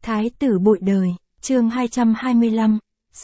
Thái tử bội đời, chương 225,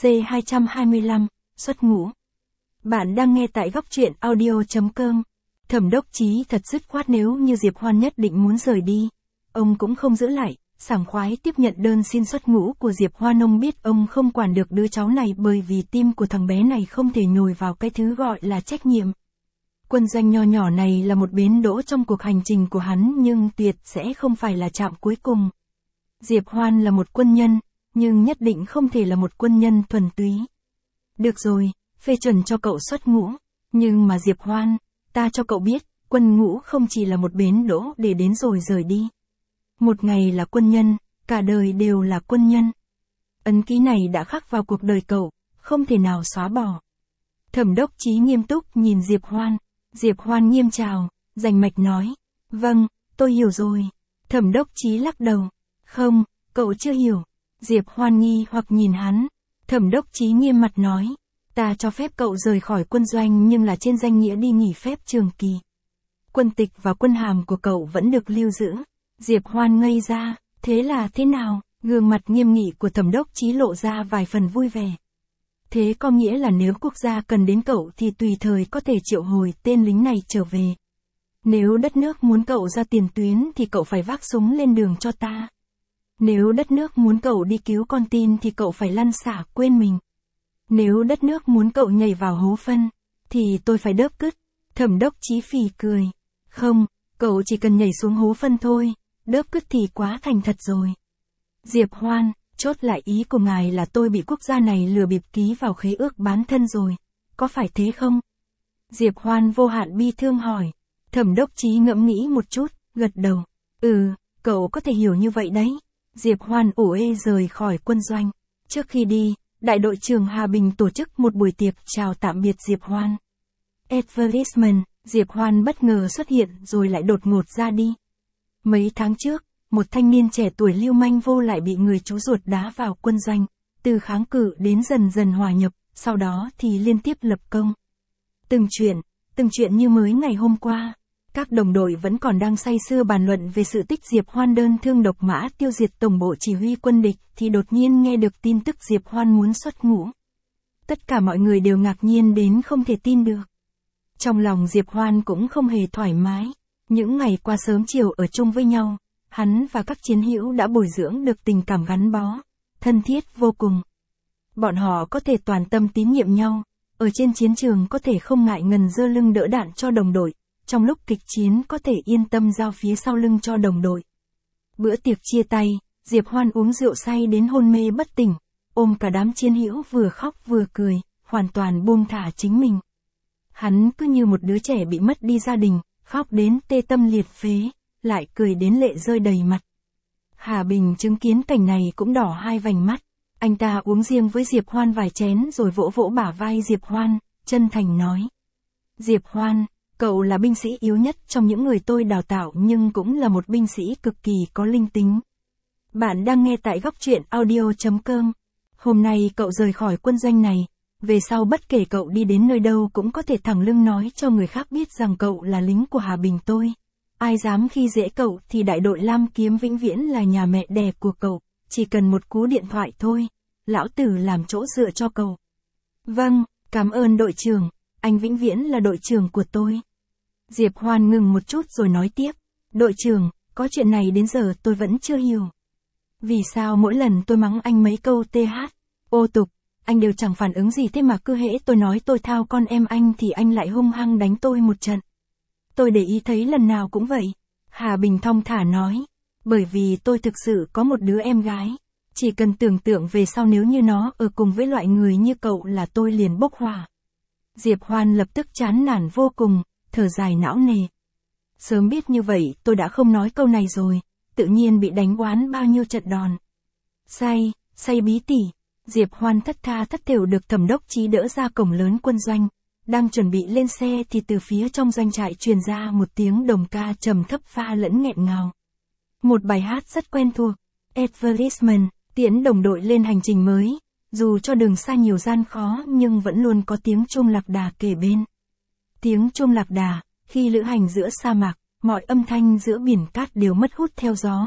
C225, xuất ngũ. Bạn đang nghe tại góc truyện audio.com. Thẩm Đốc Chí thật dứt khoát, nếu như Diệp Hoan nhất định muốn rời đi, ông cũng không giữ lại, sảng khoái tiếp nhận đơn xin xuất ngũ của Diệp Hoan. Ông biết ông không quản được đứa cháu này, bởi vì tim của thằng bé này không thể nhồi vào cái thứ gọi là trách nhiệm. Quân doanh nho nhỏ này là một bến đỗ trong cuộc hành trình của hắn, nhưng tuyệt sẽ không phải là trạm cuối cùng. Diệp Hoan là một quân nhân, nhưng nhất định không thể là một quân nhân thuần túy. Được rồi, phê chuẩn cho cậu xuất ngũ, nhưng mà Diệp Hoan, ta cho cậu biết, quân ngũ không chỉ là một bến đỗ để đến rồi rời đi. Một ngày là quân nhân, cả đời đều là quân nhân. Ấn ký này đã khắc vào cuộc đời cậu, không thể nào xóa bỏ. Thẩm Đốc Chí nghiêm túc nhìn Diệp Hoan. Diệp Hoan nghiêm chào, rành mạch nói, vâng, tôi hiểu rồi. Thẩm Đốc Chí lắc đầu, không, cậu chưa hiểu. Diệp Hoan nghi hoặc nhìn hắn. Thẩm Đốc Chí nghiêm mặt nói, ta cho phép cậu rời khỏi quân doanh, nhưng là trên danh nghĩa đi nghỉ phép trường kỳ. Quân tịch và quân hàm của cậu vẫn được lưu giữ. Diệp Hoan ngây ra, thế là thế nào? Gương mặt nghiêm nghị của Thẩm Đốc Chí lộ ra vài phần vui vẻ. Thế có nghĩa là nếu quốc gia cần đến cậu thì tùy thời có thể triệu hồi tên lính này trở về. Nếu đất nước muốn cậu ra tiền tuyến thì cậu phải vác súng lên đường cho ta. Nếu đất nước muốn cậu đi cứu con tin thì cậu phải lăn xả quên mình. Nếu đất nước muốn cậu nhảy vào hố phân, thì tôi phải đớp cứt. Thẩm Đốc Chí phì cười. Không, cậu chỉ cần nhảy xuống hố phân thôi, đớp cứt thì quá thành thật rồi. Diệp Hoan, chốt lại ý của ngài là tôi bị quốc gia này lừa bịp ký vào khế ước bán thân rồi, có phải thế không? Diệp Hoan vô hạn bi thương hỏi. Thẩm Đốc Chí ngẫm nghĩ một chút, gật đầu. Cậu có thể hiểu như vậy đấy. Diệp Hoan ủ ê rời khỏi quân doanh. Trước khi đi, đại đội trưởng Hà Bình tổ chức một buổi tiệc chào tạm biệt Diệp Hoan. Advertisement, Diệp Hoan bất ngờ xuất hiện rồi lại đột ngột ra đi. Mấy tháng trước, một thanh niên trẻ tuổi lưu manh vô lại bị người chú ruột đá vào quân doanh, từ kháng cự đến dần dần hòa nhập, sau đó thì liên tiếp lập công. Từng chuyện như mới ngày hôm qua. Các đồng đội vẫn còn đang say sưa bàn luận về sự tích Diệp Hoan đơn thương độc mã tiêu diệt tổng bộ chỉ huy quân địch, thì đột nhiên nghe được tin tức Diệp Hoan muốn xuất ngũ. Tất cả mọi người đều ngạc nhiên đến không thể tin được. Trong lòng Diệp Hoan cũng không hề thoải mái. Những ngày qua sớm chiều ở chung với nhau, hắn và các chiến hữu đã bồi dưỡng được tình cảm gắn bó, thân thiết vô cùng. Bọn họ có thể toàn tâm tín nhiệm nhau, ở trên chiến trường có thể không ngại ngần giơ lưng đỡ đạn cho đồng đội, trong lúc kịch chiến có thể yên tâm giao phía sau lưng cho đồng đội. Bữa tiệc chia tay, Diệp Hoan uống rượu say đến hôn mê bất tỉnh, ôm cả đám chiến hữu vừa khóc vừa cười, hoàn toàn buông thả chính mình. Hắn cứ như một đứa trẻ bị mất đi gia đình, khóc đến tê tâm liệt phế, lại cười đến lệ rơi đầy mặt. Hà Bình chứng kiến cảnh này cũng đỏ hai vành mắt. Anh ta uống riêng với Diệp Hoan vài chén rồi vỗ vỗ bả vai Diệp Hoan, chân thành nói. Diệp Hoan, cậu là binh sĩ yếu nhất trong những người tôi đào tạo, nhưng cũng là một binh sĩ cực kỳ có linh tính. Bạn đang nghe tại góc truyện audio.com. Hôm nay cậu rời khỏi quân doanh này, về sau bất kể cậu đi đến nơi đâu cũng có thể thẳng lưng nói cho người khác biết rằng cậu là lính của Hà Bình tôi. Ai dám khi dễ cậu thì đại đội Lam Kiếm vĩnh viễn là nhà mẹ đẻ của cậu, chỉ cần một cú điện thoại thôi, lão tử làm chỗ dựa cho cậu. Vâng, cảm ơn đội trưởng, anh vĩnh viễn là đội trưởng của tôi. Diệp Hoan ngừng một chút rồi nói tiếp, đội trưởng, có chuyện này đến giờ tôi vẫn chưa hiểu. Vì sao mỗi lần tôi mắng anh mấy câu ô tục, anh đều chẳng phản ứng gì, thế mà cứ hễ tôi nói tôi thao con em anh thì anh lại hung hăng đánh tôi một trận. Tôi để ý thấy lần nào cũng vậy. Hà Bình thong thả nói, bởi vì tôi thực sự có một đứa em gái. Chỉ cần tưởng tượng về sau nếu như nó ở cùng với loại người như cậu là tôi liền bốc hỏa. Diệp Hoan lập tức chán nản vô cùng, thở dài não nề. Sớm biết như vậy tôi đã không nói câu này rồi, tự nhiên bị đánh oán bao nhiêu trận đòn. Say bí tỉ. Diệp Hoan thất tha thất thểu được Thẩm Đốc Chí đỡ ra cổng lớn quân doanh. Đang chuẩn bị lên xe thì từ phía trong doanh trại truyền ra một tiếng đồng ca trầm thấp pha lẫn nghẹn ngào. Một bài hát rất quen thuộc. Advertisement, tiễn đồng đội lên hành trình mới. Dù cho đường xa nhiều gian khó nhưng vẫn luôn có tiếng chuông lạc đà kề bên. Tiếng chuông lạc đà, khi lữ hành giữa sa mạc, mọi âm thanh giữa biển cát đều mất hút theo gió.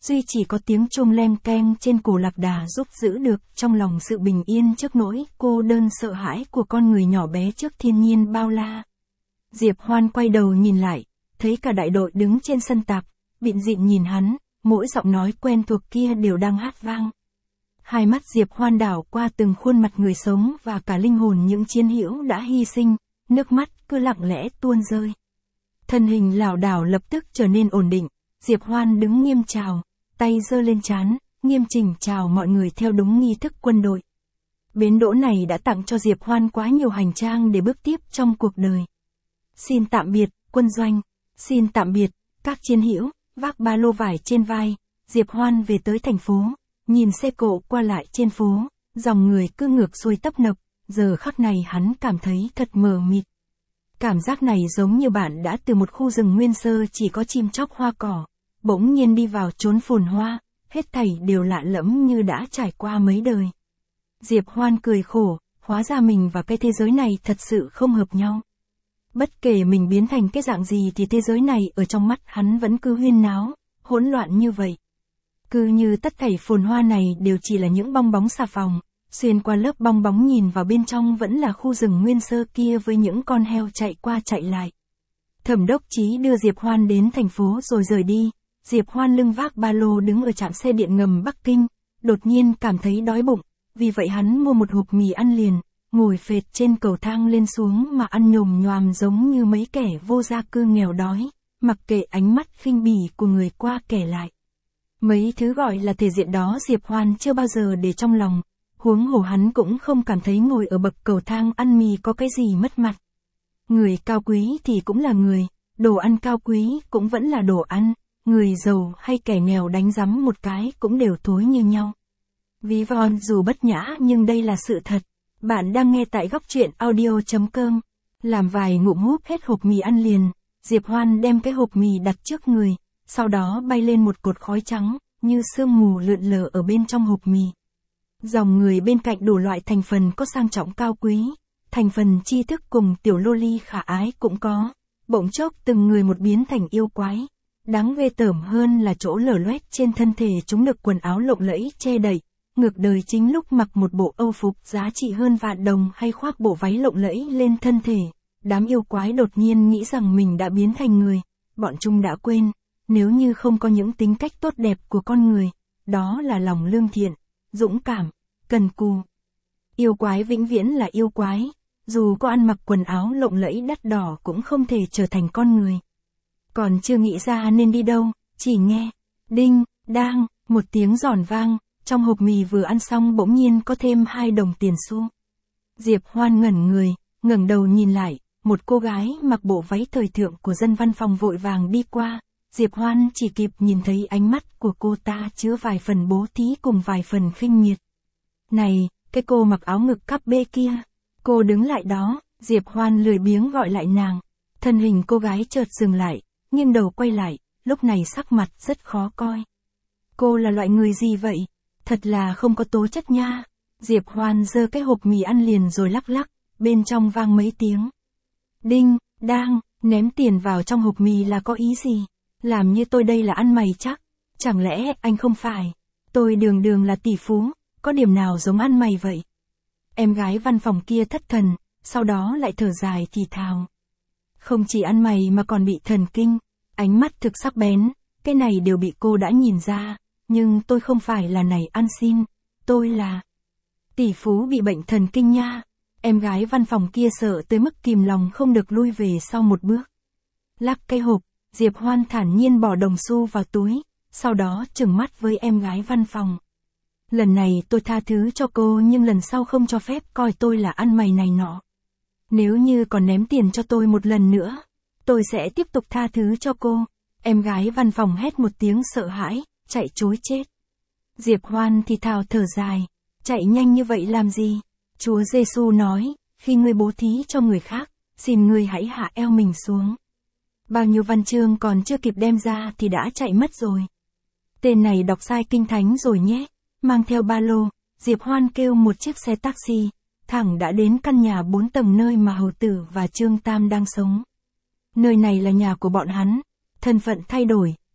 duy chỉ có tiếng chuông leng keng trên cổ lạc đà giúp giữ được trong lòng sự bình yên trước nỗi cô đơn sợ hãi của con người nhỏ bé trước thiên nhiên bao la. Diệp Hoan quay đầu nhìn lại, thấy cả đại đội đứng trên sân tạp, bịn dịn nhìn hắn, mỗi giọng nói quen thuộc kia đều đang hát vang. Hai mắt Diệp Hoan đảo qua từng khuôn mặt người sống và cả linh hồn những chiến hữu đã hy sinh, nước mắt cứ lặng lẽ tuôn rơi. Thân hình lảo đảo lập tức trở nên ổn định, Diệp Hoan đứng nghiêm chào, tay giơ lên trán, nghiêm chỉnh chào mọi người theo đúng nghi thức quân đội. Bến đỗ này đã tặng cho Diệp Hoan quá nhiều hành trang để bước tiếp trong cuộc đời. Xin tạm biệt, quân doanh. Xin tạm biệt, các chiến hữu. Vác ba lô vải trên vai, Diệp Hoan về tới thành phố, nhìn xe cộ qua lại trên phố, dòng người cứ ngược xuôi tấp nập, giờ khắc này hắn cảm thấy thật mờ mịt. Cảm giác này giống như bạn đã từ một khu rừng nguyên sơ chỉ có chim chóc hoa cỏ, bỗng nhiên đi vào chốn phồn hoa, hết thảy đều lạ lẫm như đã trải qua mấy đời. Diệp Hoan cười khổ, hóa ra mình và cái thế giới này thật sự không hợp nhau. Bất kể mình biến thành cái dạng gì thì thế giới này ở trong mắt hắn vẫn cứ huyên náo, hỗn loạn như vậy. Cứ như tất thảy phồn hoa này đều chỉ là những bong bóng xà phòng, xuyên qua lớp bong bóng nhìn vào bên trong vẫn là khu rừng nguyên sơ kia với những con heo chạy qua chạy lại. Thẩm đốc chí đưa Diệp Hoan đến thành phố rồi rời đi, Diệp Hoan lưng vác ba lô đứng ở trạm xe điện ngầm Bắc Kinh, đột nhiên cảm thấy đói bụng, vì vậy hắn mua một hộp mì ăn liền, ngồi phệt trên cầu thang lên xuống mà ăn nhồm nhoàm giống như mấy kẻ vô gia cư nghèo đói, mặc kệ ánh mắt khinh bỉ của người qua kẻ lại. Mấy thứ gọi là thể diện đó Diệp Hoan chưa bao giờ để trong lòng, huống hồ hắn cũng không cảm thấy ngồi ở bậc cầu thang ăn mì có cái gì mất mặt. Người cao quý thì cũng là người, đồ ăn cao quý cũng vẫn là đồ ăn, người giàu hay kẻ nghèo đánh rắm một cái cũng đều thối như nhau. Ví von dù bất nhã nhưng đây là sự thật. Bạn đang nghe tại góc truyện audio.com. Làm vài ngụm húp hết hộp mì ăn liền, Diệp Hoan đem cái hộp mì đặt trước người, sau đó bay lên một cột khói trắng, như sương mù lượn lờ ở bên trong hộp mì. Dòng người bên cạnh đủ loại thành phần có sang trọng cao quý, thành phần tri thức cùng tiểu loli khả ái cũng có, bỗng chốc từng người một biến thành yêu quái. Đáng ghê tởm hơn là chỗ lở loét trên thân thể chúng được quần áo lộng lẫy che đậy. Ngược đời chính lúc mặc một bộ âu phục giá trị hơn vạn đồng hay khoác bộ váy lộng lẫy lên thân thể, đám yêu quái đột nhiên nghĩ rằng mình đã biến thành người, bọn chúng đã quên, nếu như không có những tính cách tốt đẹp của con người, đó là lòng lương thiện, dũng cảm, cần cù. Yêu quái vĩnh viễn là yêu quái, dù có ăn mặc quần áo lộng lẫy đắt đỏ cũng không thể trở thành con người. Còn chưa nghĩ ra nên đi đâu, chỉ nghe, đinh, đang, một tiếng giòn vang. Trong hộp mì vừa ăn xong bỗng nhiên có thêm 2 đồng tiền xu. Diệp Hoan ngẩn người, ngẩng đầu nhìn lại, một cô gái mặc bộ váy thời thượng của dân văn phòng vội vàng đi qua. Diệp Hoan chỉ kịp nhìn thấy ánh mắt của cô ta chứa vài phần bố thí cùng vài phần khinh miệt. Này, cái cô mặc áo ngực cắp bê kia. Cô đứng lại đó, Diệp Hoan lười biếng gọi lại nàng. Thân hình cô gái chợt dừng lại, nghiêng đầu quay lại, lúc này sắc mặt rất khó coi. Cô là loại người gì vậy? Thật là không có tố chất nha. Diệp Hoan giơ cái hộp mì ăn liền rồi lắc lắc, bên trong vang mấy tiếng. Đinh, đang, ném tiền vào trong hộp mì là có ý gì? Làm như tôi đây là ăn mày chắc. Chẳng lẽ anh không phải? Tôi đường đường là tỷ phú, có điểm nào giống ăn mày vậy? Em gái văn phòng kia thất thần, sau đó lại thở dài thì thào. Không chỉ ăn mày mà còn bị thần kinh, ánh mắt thực sắc bén, cái này đều bị cô đã nhìn ra. Nhưng tôi không phải là này ăn xin, tôi là tỷ phú bị bệnh thần kinh nha. Em gái văn phòng kia sợ tới mức kìm lòng không được lui về sau một bước. Lắc cái hộp, Diệp Hoan thản nhiên bỏ đồng xu vào túi, sau đó trừng mắt với em gái văn phòng. Lần này tôi tha thứ cho cô nhưng lần sau không cho phép coi tôi là ăn mày này nọ. Nếu như còn ném tiền cho tôi một lần nữa, tôi sẽ tiếp tục tha thứ cho cô. Em gái văn phòng hét một tiếng sợ hãi, chạy trối chết. Diệp Hoan thì thào thở dài, chạy nhanh như vậy làm gì? Chúa Giêsu nói, khi ngươi bố thí cho người khác, xin ngươi hãy hạ eo mình xuống. Bao nhiêu văn chương còn chưa kịp đem ra thì đã chạy mất rồi. Tên này đọc sai kinh thánh rồi nhé. Mang theo ba lô, Diệp Hoan kêu một chiếc xe taxi, thẳng đã đến căn nhà 4 tầng nơi mà Hầu Tử và Trương Tam đang sống. Nơi này là nhà của bọn hắn, thân phận thay đổi,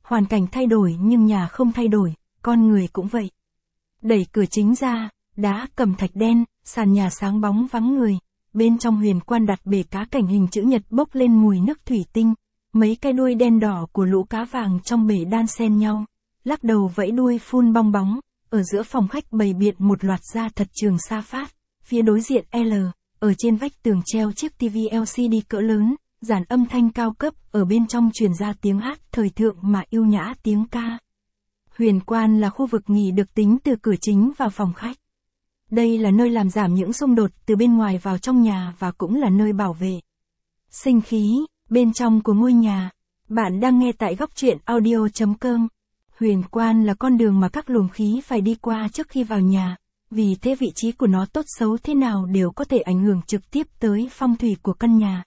Hoàn cảnh thay đổi nhưng nhà không thay đổi, con người cũng vậy. Đẩy cửa chính ra, đá cẩm thạch đen, sàn nhà sáng bóng vắng người. Bên trong huyền quan đặt bể cá cảnh hình chữ nhật bốc lên mùi nước thủy tinh. Mấy cái đuôi đen đỏ của lũ cá vàng trong bể đan xen nhau. Lắc đầu vẫy đuôi phun bong bóng. Ở giữa phòng khách bày biện một loạt da thật trường sa phát. Phía đối diện L, ở trên vách tường treo chiếc TV LCD cỡ lớn. Dàn âm thanh cao cấp, ở bên trong truyền ra tiếng hát thời thượng mà yêu nhã tiếng ca. Huyền quan là khu vực nghỉ được tính từ cửa chính vào phòng khách. Đây là nơi làm giảm những xung đột từ bên ngoài vào trong nhà và cũng là nơi bảo vệ sinh khí bên trong của ngôi nhà. Bạn đang nghe tại góc truyện audio.com. Huyền quan là con đường mà các luồng khí phải đi qua trước khi vào nhà, vì thế vị trí của nó tốt xấu thế nào đều có thể ảnh hưởng trực tiếp tới phong thủy của căn nhà.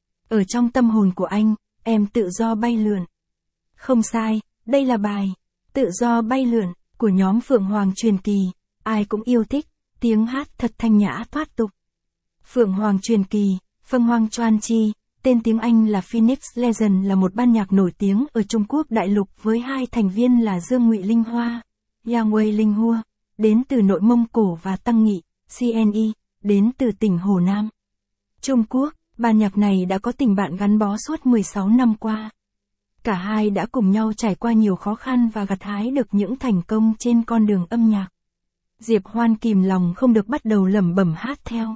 Ở trong tâm hồn của anh, em tự do bay lượn. Không sai, đây là bài Tự do bay lượn của nhóm Phượng Hoàng Truyền Kỳ, ai cũng yêu thích, tiếng hát thật thanh nhã thoát tục. Phượng Hoàng Truyền Kỳ, Phượng Hoàng Chuan Chi, tên tiếng Anh là Phoenix Legend là một ban nhạc nổi tiếng ở Trung Quốc đại lục với hai thành viên là Dương Ngụy Linh Hoa, Yang Wei Linh Hua, đến từ nội Mông Cổ và Tăng Nghị, CNE, đến từ tỉnh Hồ Nam, Trung Quốc. Ban nhạc này đã có tình bạn gắn bó suốt 16 năm qua. Cả hai đã cùng nhau trải qua nhiều khó khăn và gặt hái được những thành công trên con đường âm nhạc. Diệp Hoan kìm lòng không được bắt đầu lẩm bẩm hát theo,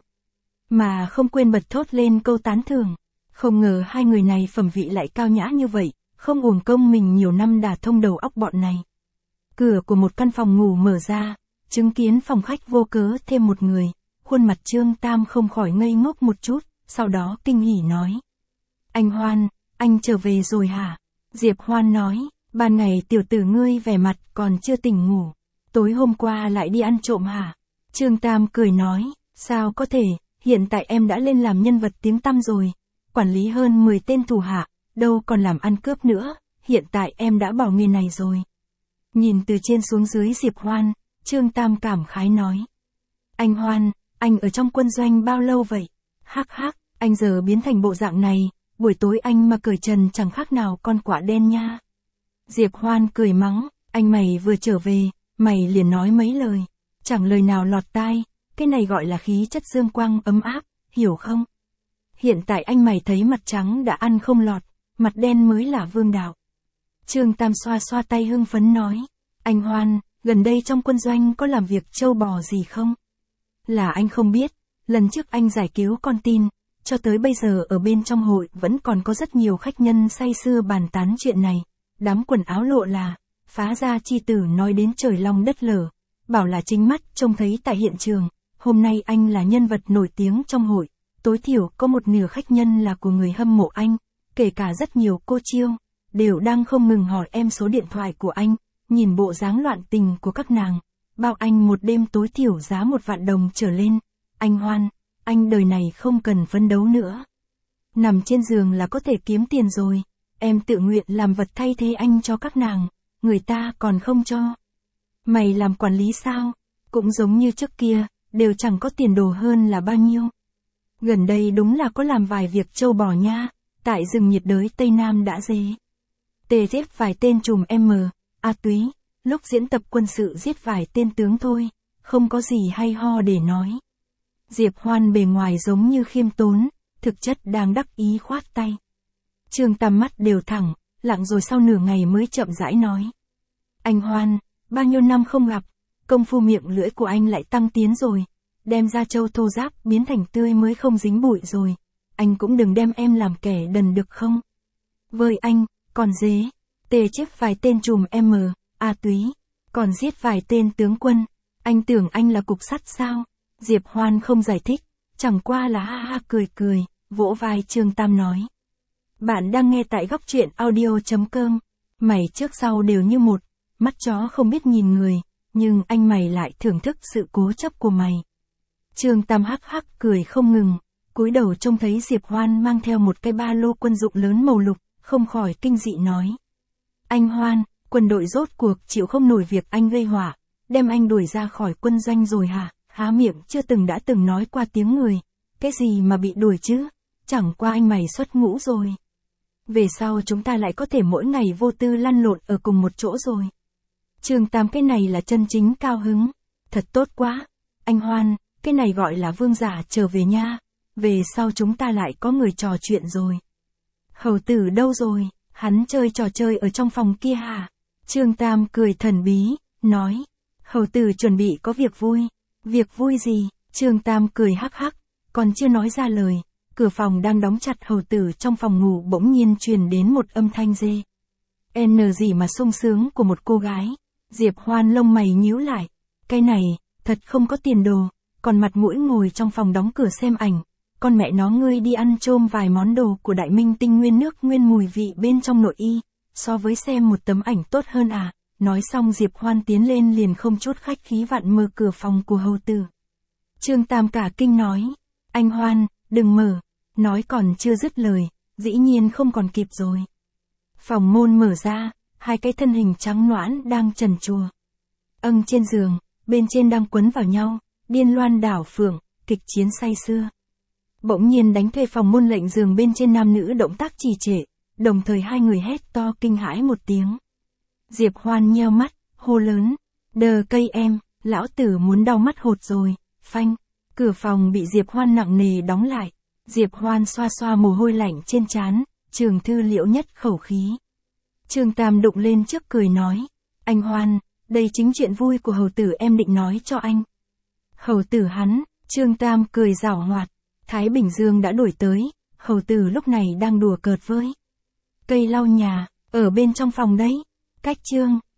mà không quên bật thốt lên câu tán thưởng. Không ngờ hai người này phẩm vị lại cao nhã như vậy, không uổng công mình nhiều năm đả thông đầu óc bọn này. Cửa của một căn phòng ngủ mở ra, chứng kiến phòng khách vô cớ thêm một người, khuôn mặt Trương Tam không khỏi ngây ngốc một chút. Sau đó kinh hỉ nói. Anh Hoan, anh trở về rồi hả? Diệp Hoan nói, ban ngày tiểu tử ngươi vẻ mặt còn chưa tỉnh ngủ. Tối hôm qua lại đi ăn trộm hả? Trương Tam cười nói, sao có thể, hiện tại em đã lên làm nhân vật tiếng tăm rồi. Quản lý hơn 10 tên thủ hạ, đâu còn làm ăn cướp nữa, hiện tại em đã bỏ nghề này rồi. Nhìn từ trên xuống dưới Diệp Hoan, Trương Tam cảm khái nói. Anh Hoan, anh ở trong quân doanh bao lâu vậy? Hắc hắc, anh giờ biến thành bộ dạng này, buổi tối anh mà cởi trần chẳng khác nào con quạ đen nha. Diệp Hoan cười mắng, anh mày vừa trở về, mày liền nói mấy lời, chẳng lời nào lọt tai, cái này gọi là khí chất dương quang ấm áp, hiểu không? Hiện tại anh mày thấy mặt trắng đã ăn không lọt, mặt đen mới là vương đạo. Trương Tam xoa xoa tay hưng phấn nói, anh Hoan, gần đây trong quân doanh có làm việc trâu bò gì không? Là anh không biết. Lần trước anh giải cứu con tin, cho tới bây giờ ở bên trong hội vẫn còn có rất nhiều khách nhân say sưa bàn tán chuyện này. Đám quần áo lộ là, phá gia chi tử nói đến trời long đất lở, bảo là chính mắt trông thấy tại hiện trường. Hôm nay anh là nhân vật nổi tiếng trong hội, tối thiểu có một nửa khách nhân là của người hâm mộ anh, kể cả rất nhiều cô chiêu, đều đang không ngừng hỏi em số điện thoại của anh, nhìn bộ dáng loạn tình của các nàng, bao anh một đêm tối thiểu giá 1 vạn đồng trở lên. Anh Hoan, anh đời này không cần phấn đấu nữa. Nằm trên giường là có thể kiếm tiền rồi, em tự nguyện làm vật thay thế anh cho các nàng, người ta còn không cho. Mày làm quản lý sao? Cũng giống như trước kia, đều chẳng có tiền đồ hơn là bao nhiêu. Gần đây đúng là có làm vài việc trâu bò nha, tại rừng nhiệt đới Tây Nam đã dế. Tề giết vài tên trùm A túy, lúc diễn tập quân sự giết vài tên tướng thôi, không có gì hay ho để nói. Diệp Hoan bề ngoài giống như khiêm tốn, thực chất đang đắc ý khoát tay. Trương Tam mắt đều thẳng, lặng rồi sau nửa ngày mới chậm rãi nói. Anh Hoan, bao nhiêu năm không gặp, công phu miệng lưỡi của anh lại tăng tiến rồi, đem ra châu thô giáp biến thành tươi mới không dính bụi rồi, anh cũng đừng đem em làm kẻ đần được không? Với anh, còn dế, tề chết vài tên trùm A túy, còn giết vài tên tướng quân, anh tưởng anh là cục sắt sao? Diệp Hoan không giải thích, chẳng qua là ha ha cười cười, vỗ vai Trương Tam nói. Bạn đang nghe tại góc truyện audio.com, mày trước sau đều như một, mắt chó không biết nhìn người, nhưng anh mày lại thưởng thức sự cố chấp của mày. Trương Tam hắc hắc cười không ngừng, cúi đầu trông thấy Diệp Hoan mang theo một cái ba lô quân dụng lớn màu lục, không khỏi kinh dị nói. Anh Hoan, quân đội rốt cuộc chịu không nổi việc anh gây họa, đem anh đuổi ra khỏi quân doanh rồi hả? Há miệng chưa từng đã từng nói qua tiếng người, cái gì mà bị đuổi chứ, chẳng qua anh mày xuất ngũ rồi. Về sau chúng ta lại có thể mỗi ngày vô tư lăn lộn ở cùng một chỗ rồi. Trương Tam cái này là chân chính cao hứng. Thật tốt quá. Anh Hoan, cái này gọi là vương giả trở về nha. Về sau chúng ta lại có người trò chuyện rồi. Hầu tử đâu rồi? Hắn chơi trò chơi ở trong phòng kia hả? Trương Tam cười thần bí, nói. Hầu tử chuẩn bị có việc vui. Việc vui gì? Trương Tam cười hắc hắc, còn chưa nói ra lời. Cửa phòng đang đóng chặt hầu tử trong phòng ngủ bỗng nhiên truyền đến một âm thanh dê. N gì mà sung sướng của một cô gái. Diệp Hoan lông mày nhíu lại. Cái này, thật không có tiền đồ. Còn mặt mũi ngồi trong phòng đóng cửa xem ảnh. Con mẹ nó ngươi đi ăn chôm vài món đồ của đại minh tinh nguyên nước nguyên mùi vị bên trong nội y. So với xem một tấm ảnh tốt hơn à. Nói xong Diệp Hoan tiến lên liền không chút khách khí vặn mở cửa phòng của hầu tử. Trương Tam cả kinh nói. Anh Hoan, đừng mở. Nói còn chưa dứt lời, dĩ nhiên không còn kịp rồi. Phòng môn mở ra, hai cái thân hình trắng nõn đang trần trùa. Trên giường, bên trên đang quấn vào nhau, điên loan đảo phượng, kịch chiến say sưa. Bỗng nhiên đánh thuê phòng môn lệnh giường bên trên nam nữ động tác trì trệ, đồng thời hai người hét to kinh hãi một tiếng. Diệp Hoan nheo mắt, hô lớn, đờ cây em, lão tử muốn đau mắt hột rồi, phanh, cửa phòng bị Diệp Hoan nặng nề đóng lại. Diệp Hoan xoa xoa mồ hôi lạnh trên trán, Trường Thư liễu nhất khẩu khí. Trương Tam đụng lên trước cười nói, anh Hoan, đây chính chuyện vui của hầu tử em định nói cho anh. Hầu tử hắn, Trương Tam cười giảo hoạt, Thái Bình Dương đã đổi tới, hầu tử lúc này đang đùa cợt với cây lau nhà, ở bên trong phòng đấy, cách Trương